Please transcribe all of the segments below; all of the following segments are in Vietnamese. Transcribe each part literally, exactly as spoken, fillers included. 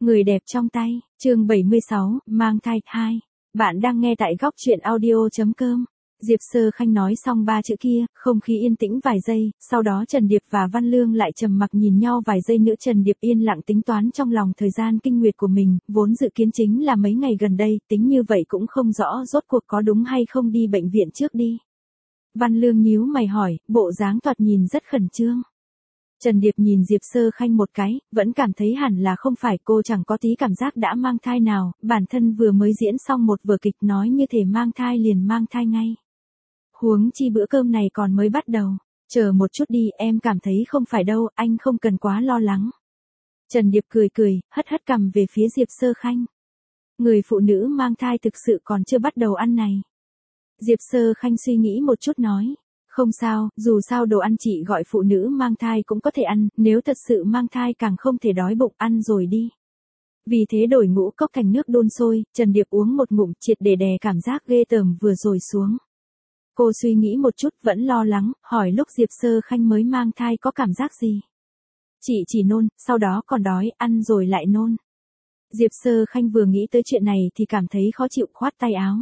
Người đẹp trong tay, chương bảy mươi sáu, mang thai hai. Bạn đang nghe tại góc truyện audio chấm com. Diệp Sơ Khanh nói xong ba chữ kia, không khí yên tĩnh vài giây, sau đó Trần Điệp và Văn Lương lại trầm mặc nhìn nhau vài giây nữa. Trần Điệp yên lặng tính toán trong lòng thời gian kinh nguyệt của mình, vốn dự kiến chính là mấy ngày gần đây, tính như vậy cũng không rõ rốt cuộc có đúng hay không đi bệnh viện trước đi. Văn Lương nhíu mày hỏi, bộ dáng thoạt nhìn rất khẩn trương. Trần Điệp nhìn Diệp Sơ Khanh một cái, vẫn cảm thấy hẳn là không phải, cô chẳng có tí cảm giác đã mang thai nào, bản thân vừa mới diễn xong một vở kịch nói như thể mang thai liền mang thai ngay. Huống chi bữa cơm này còn mới bắt đầu, chờ một chút đi, em cảm thấy không phải đâu, anh không cần quá lo lắng. Trần Điệp cười cười, hất hất cằm về phía Diệp Sơ Khanh. Người phụ nữ mang thai thực sự còn chưa bắt đầu ăn này. Diệp Sơ Khanh suy nghĩ một chút nói. Không sao, dù sao đồ ăn chị gọi phụ nữ mang thai cũng có thể ăn, nếu thật sự mang thai càng không thể đói bụng, ăn rồi đi. Vì thế đổi ngũ cốc thành nước đun sôi, Trần Điệp uống một ngụm triệt để đè cảm giác ghê tởm vừa rồi xuống. Cô suy nghĩ một chút vẫn lo lắng, hỏi lúc Diệp Sơ Khanh mới mang thai có cảm giác gì. Chị chỉ nôn, sau đó còn đói, ăn rồi lại nôn. Diệp Sơ Khanh vừa nghĩ tới chuyện này thì cảm thấy khó chịu, khoát tay áo.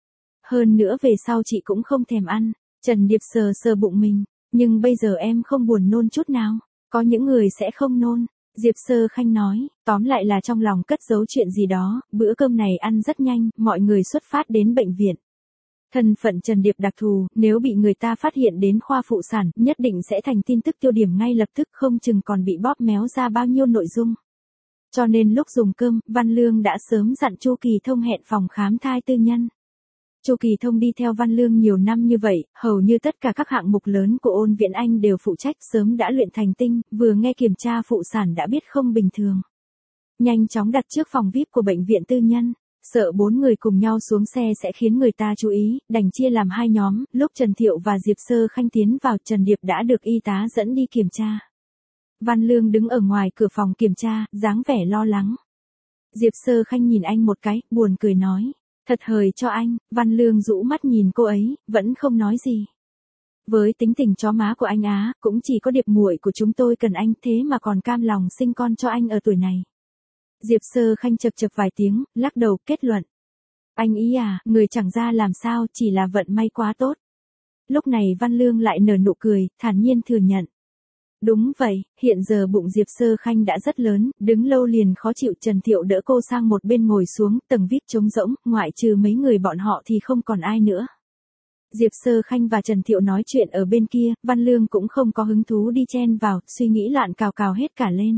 Hơn nữa về sau chị cũng không thèm ăn. Trần Điệp sờ sờ bụng mình, nhưng bây giờ em không buồn nôn chút nào, có những người sẽ không nôn. Diệp Sơ Khanh nói, tóm lại là trong lòng cất giấu chuyện gì đó, bữa cơm này ăn rất nhanh, mọi người xuất phát đến bệnh viện. Thân phận Trần Điệp đặc thù, nếu bị người ta phát hiện đến khoa phụ sản, nhất định sẽ thành tin tức tiêu điểm ngay lập tức, không chừng còn bị bóp méo ra bao nhiêu nội dung. Cho nên lúc dùng cơm, Văn Lương đã sớm dặn Chu Kỳ Thông hẹn phòng khám thai tư nhân. Chu Kỳ Thông đi theo Văn Lương nhiều năm như vậy, hầu như tất cả các hạng mục lớn của Ôn Viễn Anh đều phụ trách, sớm đã luyện thành tinh, vừa nghe kiểm tra phụ sản đã biết không bình thường. Nhanh chóng đặt trước phòng vi ai pi của bệnh viện tư nhân, sợ bốn người cùng nhau xuống xe sẽ khiến người ta chú ý, đành chia làm hai nhóm, lúc Trần Thiệu và Diệp Sơ Khanh tiến vào, Trần Điệp đã được y tá dẫn đi kiểm tra. Văn Lương đứng ở ngoài cửa phòng kiểm tra, dáng vẻ lo lắng. Diệp Sơ Khanh nhìn anh một cái, buồn cười nói. Thật hời cho anh. Văn Lương rũ mắt nhìn cô ấy, vẫn không nói gì. Với tính tình chó má của anh á, cũng chỉ có Điệp muội của chúng tôi cần anh, thế mà còn cam lòng sinh con cho anh ở tuổi này. Diệp Sơ Khanh chập chập vài tiếng, lắc đầu, kết luận. Anh ý à, người chẳng ra làm sao, chỉ là vận may quá tốt. Lúc này Văn Lương lại nở nụ cười, thản nhiên thừa nhận. Đúng vậy, hiện giờ bụng Diệp Sơ Khanh đã rất lớn, đứng lâu liền khó chịu. Trần Thiệu đỡ cô sang một bên ngồi xuống, tầng vi ai pi trống rỗng, ngoại trừ mấy người bọn họ thì không còn ai nữa. Diệp Sơ Khanh và Trần Thiệu nói chuyện ở bên kia, Văn Lương cũng không có hứng thú đi chen vào, suy nghĩ loạn cào cào hết cả lên.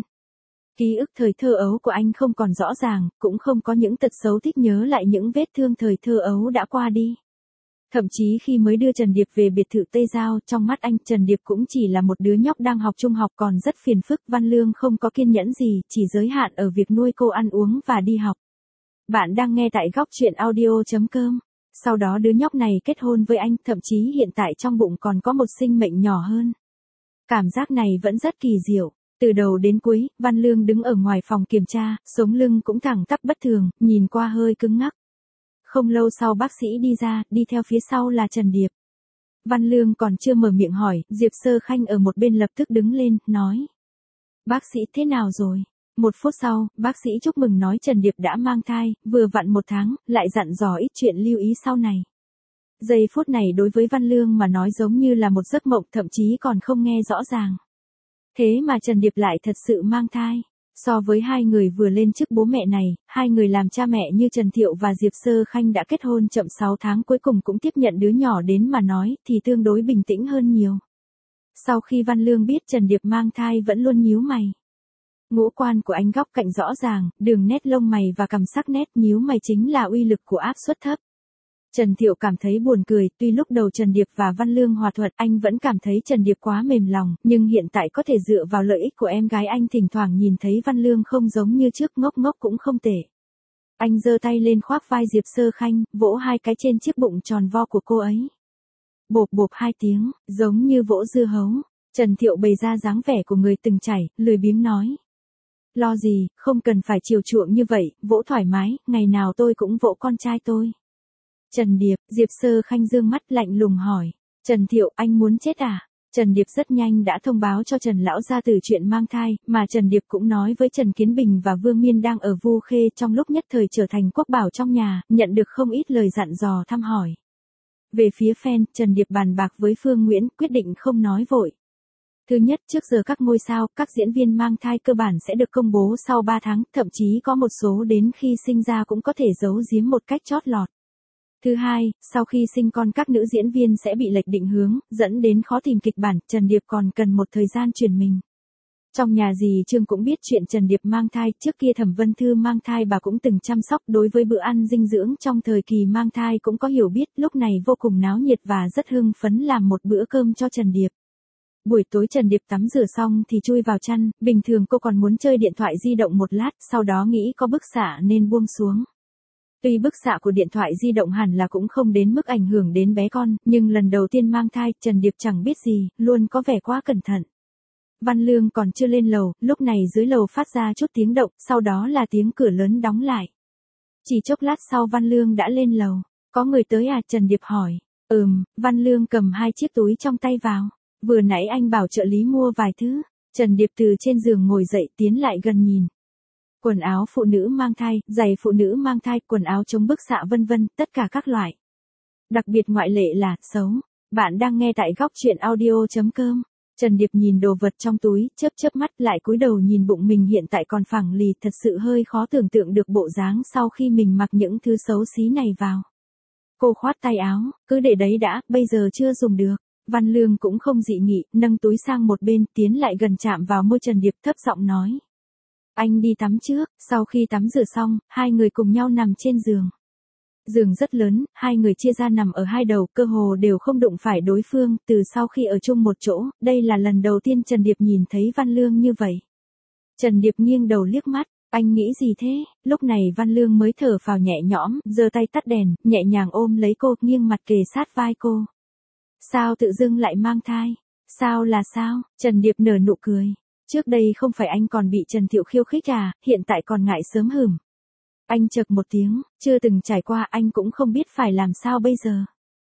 Ký ức thời thơ ấu của anh không còn rõ ràng, cũng không có những tật xấu thích nhớ lại những vết thương thời thơ ấu đã qua đi. Thậm chí khi mới đưa Trần Điệp về biệt thự Tây Giao, trong mắt anh, Trần Điệp cũng chỉ là một đứa nhóc đang học trung học còn rất phiền phức. Văn Lương không có kiên nhẫn gì, chỉ giới hạn ở việc nuôi cô ăn uống và đi học. Bạn đang nghe tại góc truyện audio chấm com. Sau đó đứa nhóc này kết hôn với anh, thậm chí hiện tại trong bụng còn có một sinh mệnh nhỏ hơn. Cảm giác này vẫn rất kỳ diệu. Từ đầu đến cuối, Văn Lương đứng ở ngoài phòng kiểm tra, sống lưng cũng thẳng tắp bất thường, nhìn qua hơi cứng ngắc. Không lâu sau bác sĩ đi ra, đi theo phía sau là Trần Điệp. Văn Lương còn chưa mở miệng hỏi, Diệp Sơ Khanh ở một bên lập tức đứng lên, nói. Bác sĩ thế nào rồi? Một phút sau, bác sĩ chúc mừng nói Trần Điệp đã mang thai, vừa vặn một tháng, lại dặn dò ít chuyện lưu ý sau này. Giây phút này đối với Văn Lương mà nói giống như là một giấc mộng, thậm chí còn không nghe rõ ràng. Thế mà Trần Điệp lại thật sự mang thai. So với hai người vừa lên chức bố mẹ này, hai người làm cha mẹ như Trần Thiệu và Diệp Sơ Khanh đã kết hôn chậm sáu tháng cuối cùng cũng tiếp nhận đứa nhỏ đến mà nói thì tương đối bình tĩnh hơn nhiều. Sau khi Văn Lương biết Trần Điệp mang thai vẫn luôn nhíu mày. Ngũ quan của anh góc cạnh rõ ràng, đường nét lông mày và cằm sắc nét, nhíu mày chính là uy lực của áp suất thấp. Trần Thiệu cảm thấy buồn cười, tuy lúc đầu Trần Điệp và Văn Lương hòa thuận, anh vẫn cảm thấy Trần Điệp quá mềm lòng, nhưng hiện tại có thể dựa vào lợi ích của em gái anh thỉnh thoảng nhìn thấy Văn Lương không giống như trước, ngốc ngốc cũng không tệ. Anh giơ tay lên khoác vai Diệp Sơ Khanh, vỗ hai cái trên chiếc bụng tròn vo của cô ấy. Bộp bộp hai tiếng, giống như vỗ dưa hấu. Trần Thiệu bày ra dáng vẻ của người từng chảy, lười biếng nói. Lo gì, không cần phải chiều chuộng như vậy, vỗ thoải mái, ngày nào tôi cũng vỗ con trai tôi. Trần Điệp, Diệp Sơ Khanh dương mắt lạnh lùng hỏi. Trần Thiệu, anh muốn chết à? Trần Điệp rất nhanh đã thông báo cho Trần Lão gia tử chuyện mang thai, mà Trần Điệp cũng nói với Trần Kiến Bình và Vương Miên đang ở Vu Khê trong lúc nhất thời trở thành quốc bảo trong nhà, nhận được không ít lời dặn dò thăm hỏi. Về phía fan, Trần Điệp bàn bạc với Phương Nguyễn, quyết định không nói vội. Thứ nhất, trước giờ các ngôi sao, các diễn viên mang thai cơ bản sẽ được công bố sau ba tháng, thậm chí có một số đến khi sinh ra cũng có thể giấu giếm một cách chót lọt. Thứ hai, sau khi sinh con các nữ diễn viên sẽ bị lệch định hướng, dẫn đến khó tìm kịch bản, Trần Điệp còn cần một thời gian chuyển mình. Trong nhà dì Trương cũng biết chuyện Trần Điệp mang thai, trước kia Thẩm Vân Thư mang thai bà cũng từng chăm sóc, đối với bữa ăn dinh dưỡng trong thời kỳ mang thai cũng có hiểu biết, lúc này vô cùng náo nhiệt và rất hưng phấn làm một bữa cơm cho Trần Điệp. Buổi tối Trần Điệp tắm rửa xong thì chui vào chăn, bình thường cô còn muốn chơi điện thoại di động một lát, sau đó nghĩ có bức xạ nên buông xuống. Tuy bức xạ của điện thoại di động hẳn là cũng không đến mức ảnh hưởng đến bé con, nhưng lần đầu tiên mang thai, Trần Điệp chẳng biết gì, luôn có vẻ quá cẩn thận. Văn Lương còn chưa lên lầu, lúc này dưới lầu phát ra chút tiếng động, sau đó là tiếng cửa lớn đóng lại. Chỉ chốc lát sau Văn Lương đã lên lầu. Có người tới à? Trần Điệp hỏi. Ừm, Văn Lương cầm hai chiếc túi trong tay vào. Vừa nãy anh bảo trợ lý mua vài thứ. Trần Điệp từ trên giường ngồi dậy tiến lại gần nhìn. Quần áo phụ nữ mang thai, giày phụ nữ mang thai, quần áo chống bức xạ vân vân, tất cả các loại. Đặc biệt ngoại lệ là, xấu. Bạn đang nghe tại góc truyện audio chấm com. Trần Điệp nhìn đồ vật trong túi, chớp chớp mắt lại cúi đầu nhìn bụng mình hiện tại còn phẳng lì, thật sự hơi khó tưởng tượng được bộ dáng sau khi mình mặc những thứ xấu xí này vào. Cô khoát tay áo, cứ để đấy đã, bây giờ chưa dùng được. Văn Lương cũng không dị nghị, nâng túi sang một bên, tiến lại gần chạm vào môi Trần Điệp thấp giọng nói. Anh đi tắm trước, sau khi tắm rửa xong, hai người cùng nhau nằm trên giường. Giường rất lớn, hai người chia ra nằm ở hai đầu, cơ hồ đều không đụng phải đối phương, từ sau khi ở chung một chỗ, đây là lần đầu tiên Trần Điệp nhìn thấy Văn Lương như vậy. Trần Điệp nghiêng đầu liếc mắt, anh nghĩ gì thế? Lúc này Văn Lương mới thở phào nhẹ nhõm, giơ tay tắt đèn, nhẹ nhàng ôm lấy cô, nghiêng mặt kề sát vai cô. Sao tự dưng lại mang thai? Sao là sao? Trần Điệp nở nụ cười. Trước đây không phải anh còn bị Trần Thiệu khiêu khích à, hiện tại còn ngại sớm hửm. Anh chậc một tiếng, chưa từng trải qua anh cũng không biết phải làm sao bây giờ.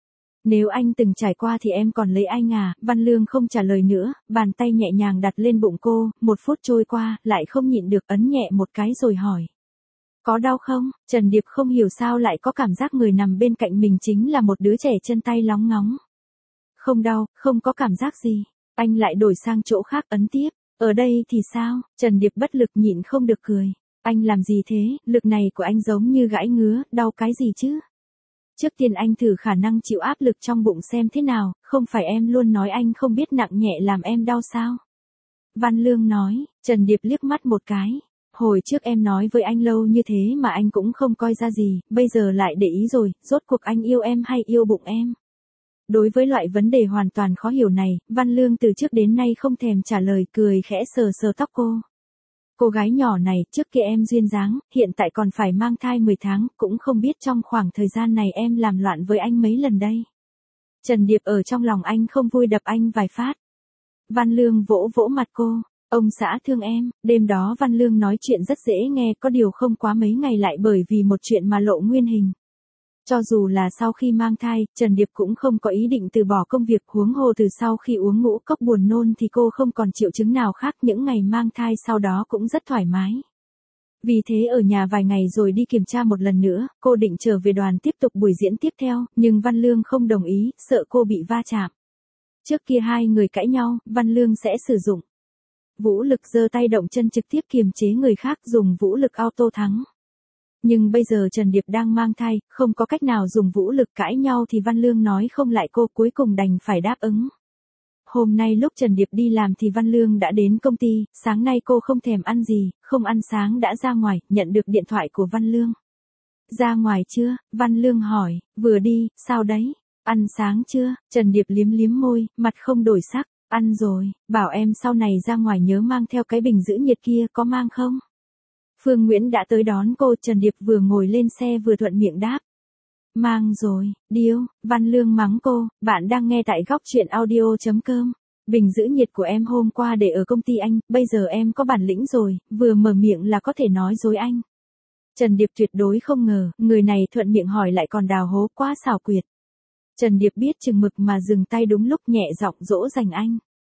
Nếu anh từng trải qua thì em còn lấy anh à, Văn Lương không trả lời nữa, bàn tay nhẹ nhàng đặt lên bụng cô, một phút trôi qua, lại không nhịn được ấn nhẹ một cái rồi hỏi. Có đau không? Trần Điệp không hiểu sao lại có cảm giác người nằm bên cạnh mình chính là một đứa trẻ chân tay lóng ngóng. Không đau, không có cảm giác gì. Anh lại đổi sang chỗ khác ấn tiếp. Ở đây thì sao? Trần Điệp bất lực nhịn không được cười. Anh làm gì thế? Lực này của anh giống như gãi ngứa, đau cái gì chứ? Trước tiên anh thử khả năng chịu áp lực trong bụng xem thế nào, không phải em luôn nói anh không biết nặng nhẹ làm em đau sao? Văn Lương nói, Trần Điệp liếc mắt một cái. Hồi trước em nói với anh lâu như thế mà anh cũng không coi ra gì, bây giờ lại để ý rồi, rốt cuộc anh yêu em hay yêu bụng em? Đối với loại vấn đề hoàn toàn khó hiểu này, Văn Lương từ trước đến nay không thèm trả lời, cười khẽ sờ sờ tóc cô. Cô gái nhỏ này, trước kia em duyên dáng, hiện tại còn phải mang thai mười tháng, cũng không biết trong khoảng thời gian này em làm loạn với anh mấy lần đây. Trần Điệp ở trong lòng anh không vui đập anh vài phát. Văn Lương vỗ vỗ mặt cô, ông xã thương em, đêm đó Văn Lương nói chuyện rất dễ nghe, có điều không quá mấy ngày lại bởi vì một chuyện mà lộ nguyên hình. Cho dù là sau khi mang thai, Trần Điệp cũng không có ý định từ bỏ công việc, huống hồ từ sau khi uống ngũ cốc buồn nôn thì cô không còn triệu chứng nào khác, những ngày mang thai sau đó cũng rất thoải mái. Vì thế ở nhà vài ngày rồi đi kiểm tra một lần nữa, cô định trở về đoàn tiếp tục buổi diễn tiếp theo, nhưng Văn Lương không đồng ý, sợ cô bị va chạm. Trước kia hai người cãi nhau, Văn Lương sẽ sử dụng vũ lực, giơ tay động chân trực tiếp kiềm chế người khác, dùng vũ lực auto thắng. Nhưng bây giờ Trần Điệp đang mang thai, không có cách nào dùng vũ lực, cãi nhau thì Văn Lương nói không lại cô, cuối cùng đành phải đáp ứng. Hôm nay lúc Trần Điệp đi làm thì Văn Lương đã đến công ty, sáng nay cô không thèm ăn gì, không ăn sáng đã ra ngoài, nhận được điện thoại của Văn Lương. Ra ngoài chưa? Văn Lương hỏi, vừa đi, sao đấy? Ăn sáng chưa? Trần Điệp liếm liếm môi, mặt không đổi sắc, ăn rồi, bảo em sau này ra ngoài nhớ mang theo cái bình giữ nhiệt kia, có mang không? Phương Nguyễn đã tới đón cô, Trần Điệp vừa ngồi lên xe vừa thuận miệng đáp. Mang rồi, điêu, Văn Lương mắng cô, bạn đang nghe tại góc truyện audio chấm com. Bình giữ nhiệt của em hôm qua để ở công ty anh, bây giờ em có bản lĩnh rồi, vừa mở miệng là có thể nói dối anh. Trần Điệp tuyệt đối không ngờ, người này thuận miệng hỏi lại còn đào hố, quá xảo quyệt. Trần Điệp biết chừng mực mà dừng tay đúng lúc, nhẹ giọng dỗ dành anh.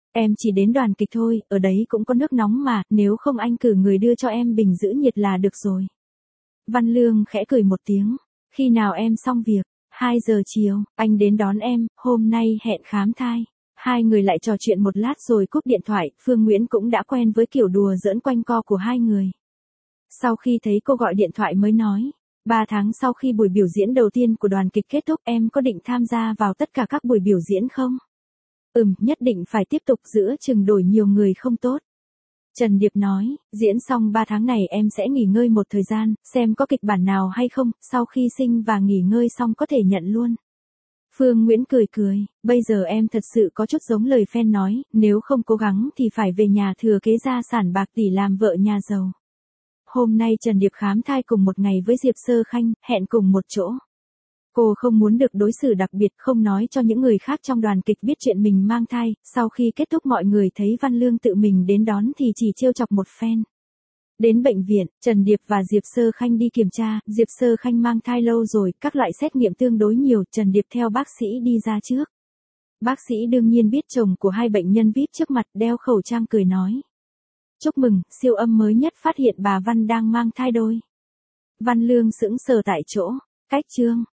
Em chỉ đến đoàn kịch thôi, ở đấy cũng có nước nóng mà, nếu không anh cử người đưa cho em bình giữ nhiệt là được rồi. Văn Lương khẽ cười một tiếng. Khi nào em xong việc? hai giờ chiều, anh đến đón em, hôm nay hẹn khám thai. Hai người lại trò chuyện một lát rồi cúp điện thoại, Phương Nguyễn cũng đã quen với kiểu đùa giỡn quanh co của hai người. Sau khi thấy cô gọi điện thoại mới nói, ba tháng sau khi buổi biểu diễn đầu tiên của đoàn kịch kết thúc em có định tham gia vào tất cả các buổi biểu diễn không? Ừm, nhất định phải tiếp tục, giữa chừng đổi nhiều người không tốt. Trần Điệp nói, diễn xong ba tháng này em sẽ nghỉ ngơi một thời gian, xem có kịch bản nào hay không, sau khi sinh và nghỉ ngơi xong có thể nhận luôn. Phương Nguyễn cười cười, bây giờ em thật sự có chút giống lời fan nói, nếu không cố gắng thì phải về nhà thừa kế gia sản bạc tỷ làm vợ nhà giàu. Hôm nay Trần Điệp khám thai cùng một ngày với Diệp Sơ Khanh, hẹn cùng một chỗ. Cô không muốn được đối xử đặc biệt, không nói cho những người khác trong đoàn kịch biết chuyện mình mang thai, sau khi kết thúc mọi người thấy Văn Lương tự mình đến đón thì chỉ trêu chọc một phen. Đến bệnh viện, Trần Điệp và Diệp Sơ Khanh đi kiểm tra, Diệp Sơ Khanh mang thai lâu rồi, các loại xét nghiệm tương đối nhiều, Trần Điệp theo bác sĩ đi ra trước. Bác sĩ đương nhiên biết chồng của hai bệnh nhân vi ai pi trước mặt, đeo khẩu trang cười nói. Chúc mừng, siêu âm mới nhất phát hiện bà Văn đang mang thai đôi. Văn Lương sững sờ tại chỗ, cách chương.